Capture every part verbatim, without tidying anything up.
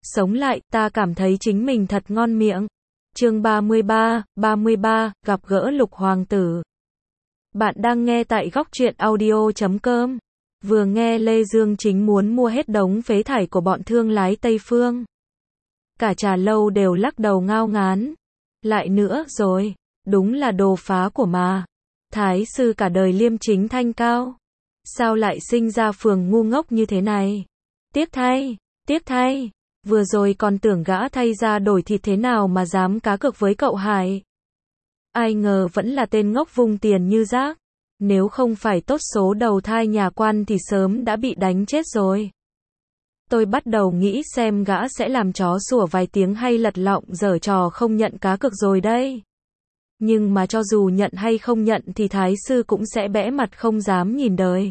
sống lại, ta cảm thấy chính mình thật ngon miệng. Chương ba mươi ba, ba mươi ba, gặp gỡ Lục Hoàng tử. Bạn đang nghe tại góc truyện audio chấm com. Vừa nghe Lê Dương Chính muốn mua hết đống phế thải của bọn thương lái Tây Phương. Cả trà lâu đều lắc đầu ngao ngán. Lại nữa rồi, đúng là đồ phá của mà. Thái sư cả đời liêm chính thanh cao. Sao lại sinh ra phường ngu ngốc như thế này? Tiếc thay, tiếc thay. Vừa rồi còn tưởng gã thay ra đổi thịt thế nào mà dám cá cược với cậu Hải. Ai ngờ vẫn là tên ngốc vung tiền như rác. Nếu không phải tốt số đầu thai nhà quan thì sớm đã bị đánh chết rồi. Tôi bắt đầu nghĩ xem gã sẽ làm chó sủa vài tiếng hay lật lọng giở trò không nhận cá cược rồi đây. Nhưng mà cho dù nhận hay không nhận thì thái sư cũng sẽ bẽ mặt không dám nhìn đời.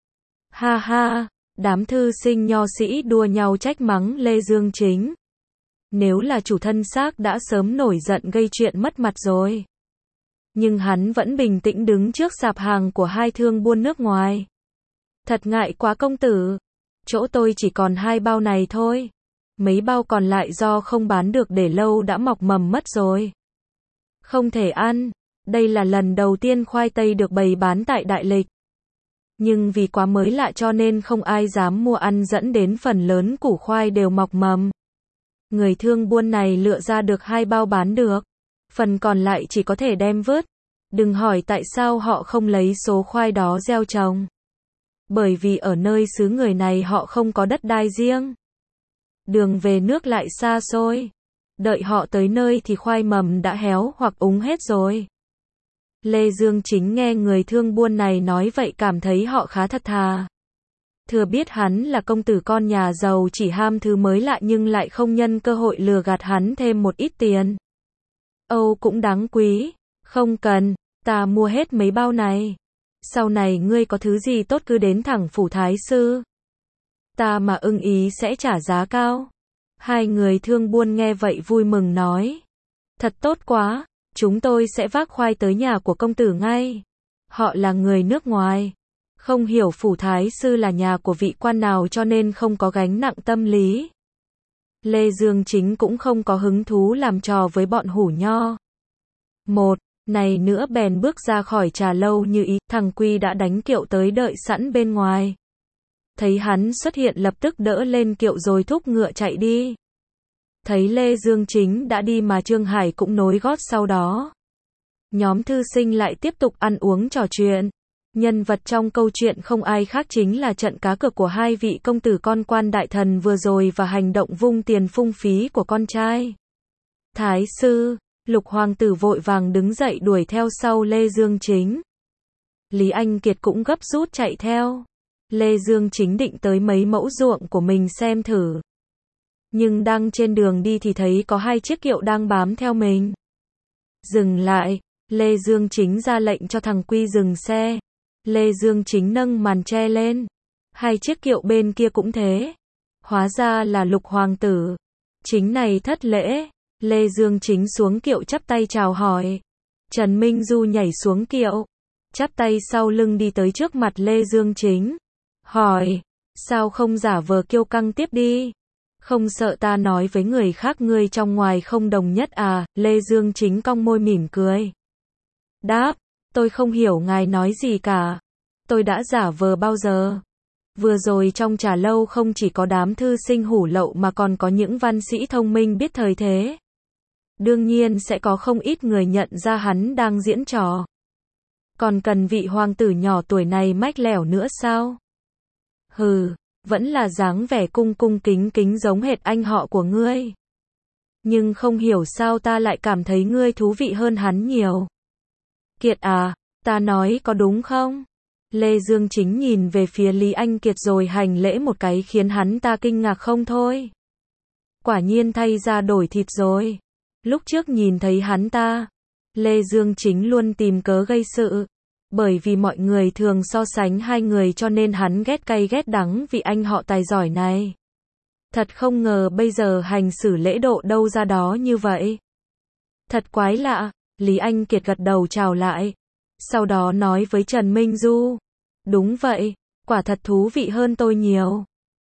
Ha ha, đám thư sinh nho sĩ đua nhau trách mắng Lê Dương Chính. Nếu là chủ thân xác đã sớm nổi giận gây chuyện mất mặt rồi. Nhưng hắn vẫn bình tĩnh đứng trước sạp hàng của hai thương buôn nước ngoài. Thật ngại quá công tử. Chỗ tôi chỉ còn hai bao này thôi. Mấy bao còn lại do không bán được để lâu đã mọc mầm mất rồi. Không thể ăn. Đây là lần đầu tiên khoai tây được bày bán tại Đại Lịch. Nhưng vì quá mới lạ cho nên không ai dám mua ăn dẫn đến phần lớn củ khoai đều mọc mầm. Người thương buôn này lựa ra được hai bao bán được. Phần còn lại chỉ có thể đem vứt. Đừng hỏi tại sao họ không lấy số khoai đó gieo trồng. Bởi vì ở nơi xứ người này họ không có đất đai riêng. Đường về nước lại xa xôi. Đợi họ tới nơi thì khoai mầm đã héo hoặc úng hết rồi. Lê Dương Chính nghe người thương buôn này nói vậy cảm thấy họ khá thật thà. Thừa biết hắn là công tử con nhà giàu chỉ ham thứ mới lạ nhưng lại không nhân cơ hội lừa gạt hắn thêm một ít tiền. Âu cũng đáng quý. Không cần, ta mua hết mấy bao này. Sau này ngươi có thứ gì tốt cứ đến thẳng phủ thái sư. Ta mà ưng ý sẽ trả giá cao. Hai người thương buôn nghe vậy vui mừng nói. Thật tốt quá, chúng tôi sẽ vác khoai tới nhà của công tử ngay. Họ là người nước ngoài. Không hiểu phủ thái sư là nhà của vị quan nào cho nên không có gánh nặng tâm lý. Lê Dương Chính cũng không có hứng thú làm trò với bọn hủ nho. Một, này nữa bèn bước ra khỏi trà lâu như ý, thằng Quy đã đánh kiệu tới đợi sẵn bên ngoài. Thấy hắn xuất hiện lập tức đỡ lên kiệu rồi thúc ngựa chạy đi. Thấy Lê Dương Chính đã đi mà Trương Hải cũng nối gót sau đó. Nhóm thư sinh lại tiếp tục ăn uống trò chuyện. Nhân vật trong câu chuyện không ai khác chính là trận cá cược của hai vị công tử con quan đại thần vừa rồi và hành động vung tiền phung phí của con trai. Thái sư, Lục Hoàng tử vội vàng đứng dậy đuổi theo sau Lê Dương Chính. Lý Anh Kiệt cũng gấp rút chạy theo. Lê Dương Chính định tới mấy mẫu ruộng của mình xem thử. Nhưng đang trên đường đi thì thấy có hai chiếc kiệu đang bám theo mình. Dừng lại, Lê Dương Chính ra lệnh cho thằng Quy dừng xe. Lê Dương Chính nâng màn che lên. Hai chiếc kiệu bên kia cũng thế. Hóa ra là Lục Hoàng tử. Chính này thất lễ. Lê Dương Chính xuống kiệu chắp tay chào hỏi. Trần Minh Du nhảy xuống kiệu. Chắp tay sau lưng đi tới trước mặt Lê Dương Chính. Hỏi, sao không giả vờ kiêu căng tiếp đi? Không sợ ta nói với người khác ngươi trong ngoài không đồng nhất à? Lê Dương Chính cong môi mỉm cười. Đáp, tôi không hiểu ngài nói gì cả. Tôi đã giả vờ bao giờ? Vừa rồi trong trà lâu không chỉ có đám thư sinh hủ lậu mà còn có những văn sĩ thông minh biết thời thế. Đương nhiên sẽ có không ít người nhận ra hắn đang diễn trò. Còn cần vị hoàng tử nhỏ tuổi này mách lẻo nữa sao? Hừ, vẫn là dáng vẻ cung cung kính kính giống hệt anh họ của ngươi. Nhưng không hiểu sao ta lại cảm thấy ngươi thú vị hơn hắn nhiều. Kiệt à, ta nói có đúng không? Lê Dương Chính nhìn về phía Lý Anh Kiệt rồi hành lễ một cái khiến hắn ta kinh ngạc không thôi. Quả nhiên thay ra đổi thịt rồi. Lúc trước nhìn thấy hắn ta, Lê Dương Chính luôn tìm cớ gây sự. Bởi vì mọi người thường so sánh hai người cho nên hắn ghét cay ghét đắng vị anh họ tài giỏi này. Thật không ngờ bây giờ hành xử lễ độ đâu ra đó như vậy. Thật quái lạ, Lý Anh Kiệt gật đầu chào lại. Sau đó nói với Trần Minh Du. Đúng vậy, quả thật thú vị hơn tôi nhiều.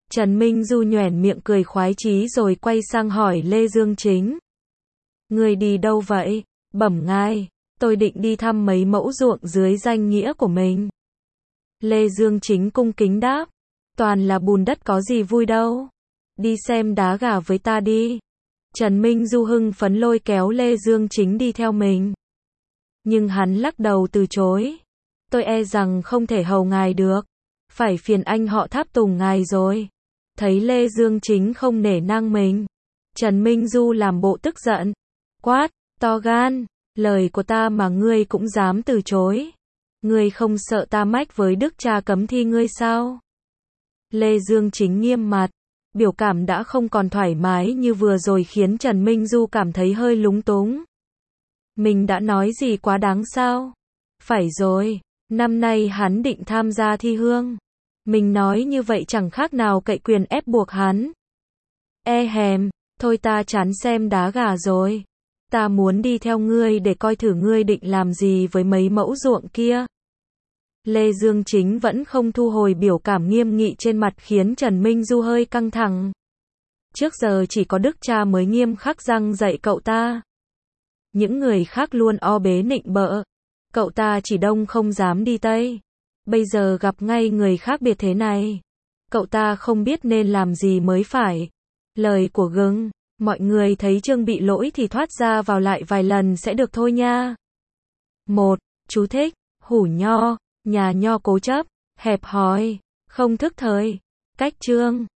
Trần Minh Du nhoẻn miệng cười khoái chí rồi quay sang hỏi Lê Dương Chính. Người đi đâu vậy? Bẩm ngài, tôi định đi thăm mấy mẫu ruộng dưới danh nghĩa của mình. Lê Dương Chính cung kính đáp. Toàn là bùn đất có gì vui đâu. Đi xem đá gà với ta đi. Trần Minh Du hưng phấn lôi kéo Lê Dương Chính đi theo mình. Nhưng hắn lắc đầu từ chối. Tôi e rằng không thể hầu ngài được. Phải phiền anh họ tháp tùng ngài rồi. Thấy Lê Dương Chính không nể nang mình. Trần Minh Du làm bộ tức giận. Quát, to gan, lời của ta mà ngươi cũng dám từ chối. Ngươi không sợ ta mách với đức cha cấm thi ngươi sao? Lê Dương Chính nghiêm mặt. Biểu cảm đã không còn thoải mái như vừa rồi khiến Trần Minh Du cảm thấy hơi lúng túng. Mình đã nói gì quá đáng sao? Phải rồi, năm nay hắn định tham gia thi hương. Mình nói như vậy chẳng khác nào cậy quyền ép buộc hắn. E hèm, thôi ta chán xem đá gà rồi. Ta muốn đi theo ngươi để coi thử ngươi định làm gì với mấy mẫu ruộng kia. Lê Dương Chính vẫn không thu hồi biểu cảm nghiêm nghị trên mặt khiến Trần Minh Du hơi căng thẳng. Trước giờ chỉ có đức cha mới nghiêm khắc răng dạy cậu ta. Những người khác luôn o bế nịnh bợ. Cậu ta chỉ đông không dám đi tây. Bây giờ gặp ngay người khác biệt thế này. Cậu ta không biết nên làm gì mới phải. Lời của gừng, mọi người thấy Trương bị lỗi thì thoát ra vào lại vài lần sẽ được thôi nha. một. Chú thích, hủ nho, nhà nho cố chấp, hẹp hòi, không thức thời. Cách Trương